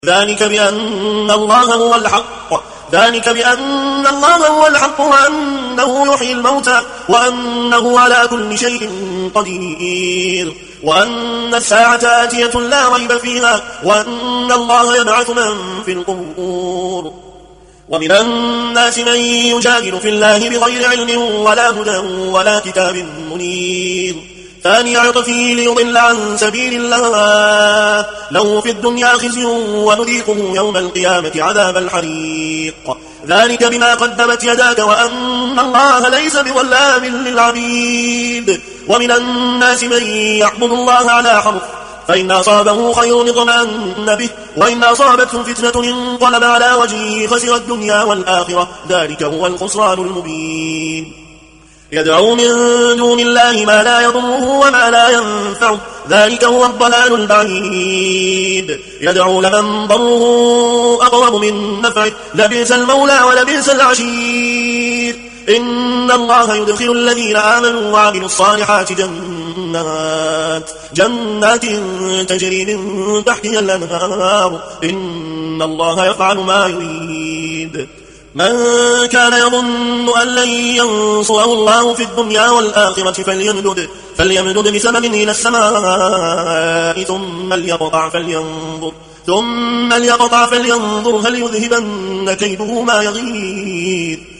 ذلك بأن الله هو الحق وأنه يحيي الموتى وأنه على كل شيء قدير وأن الساعة آتية لا ريب فيها وأن الله يبعث من في القبور ومن الناس من يجادل في الله بغير علم ولا هدى ولا كتاب منير ثاني عطفه ليضل عن سبيل الله له في الدنيا خزي ونذيقه يوم القيامة عذاب الحريق ذلك بما قدمت يداك وأن الله ليس بظلام للعبيد ومن الناس من يعبد الله على حرف فإن أصابه خير اطمأن به وإن أصابته فتنة انقلب على وجهه خسر الدنيا والآخرة ذلك هو الخسران المبين يدعو من دون الله ما لا يضره وما لا ينفعه ذلك هو الضلال البعيد يدعو لمن ضره أقرب من نفعه لبئس المولى ولبئس العشير إن الله يدخل الذين آمنوا وعملوا الصالحات جنات تجري من تحتها الأنهار إن الله يفعل ما يريد من كان يظن أن لن ينصره الله في الدنيا والآخرة فليمدد بسبب إلى السماء ثم ليقطع فلينظر هل يذهبن كيده ما يغيظ